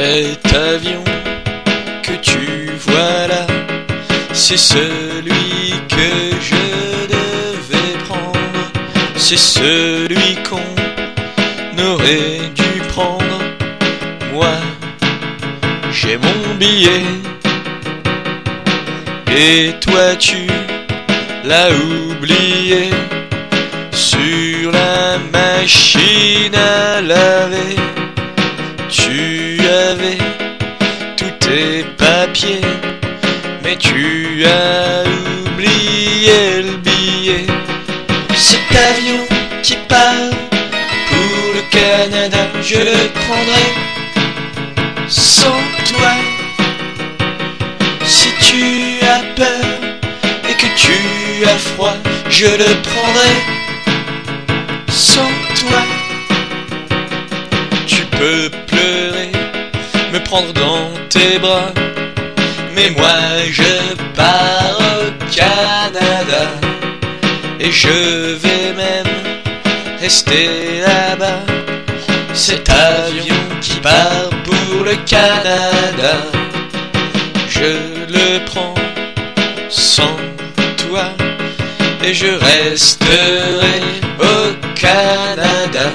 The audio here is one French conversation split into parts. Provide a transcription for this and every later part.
Cet avion que tu vois là, c'est celui que je devais prendre. C'est celui qu'on aurait dû prendre. Moi, j'ai mon billet, et toi tu l'as oublié sur la machine à laver. Tu avais tous tes papiers, mais tu as oublié le billet. Cet avion qui part pour le Canada, je le prendrai sans toi. Si tu as peur et que tu as froid, je le prendrai sans toi. Tu peux pleurer, me prendre dans tes bras, mais moi je pars au Canada, et je vais même rester là-bas. Cet avion qui part pour le Canada, je le prends sans toi, et je resterai au Canada.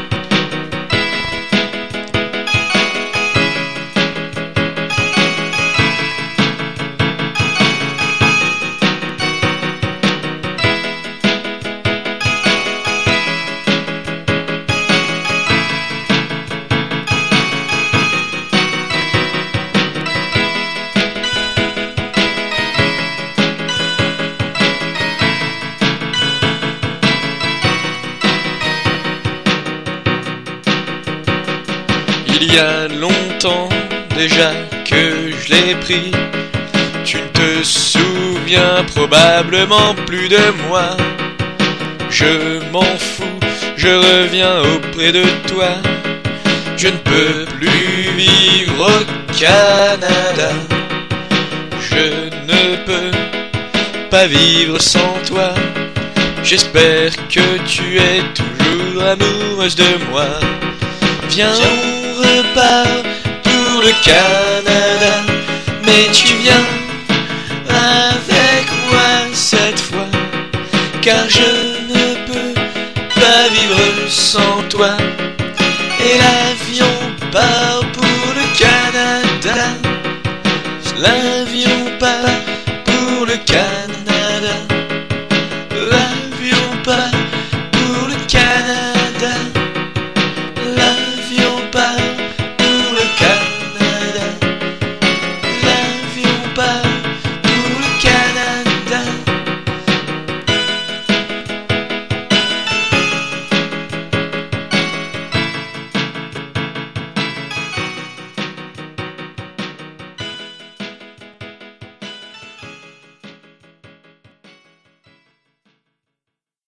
Il y a longtemps déjà que je l'ai pris. Tu ne te souviens probablement plus de moi. Je m'en fous, je reviens auprès de toi. Je ne peux plus vivre au Canada. Je ne peux pas vivre sans toi. J'espère que tu es toujours amoureuse de moi. Viens, on repart pour le Canada, mais tu viens avec moi cette fois, car je ne peux pas vivre sans toi. Et l'avion part pour le Canada, l'avion part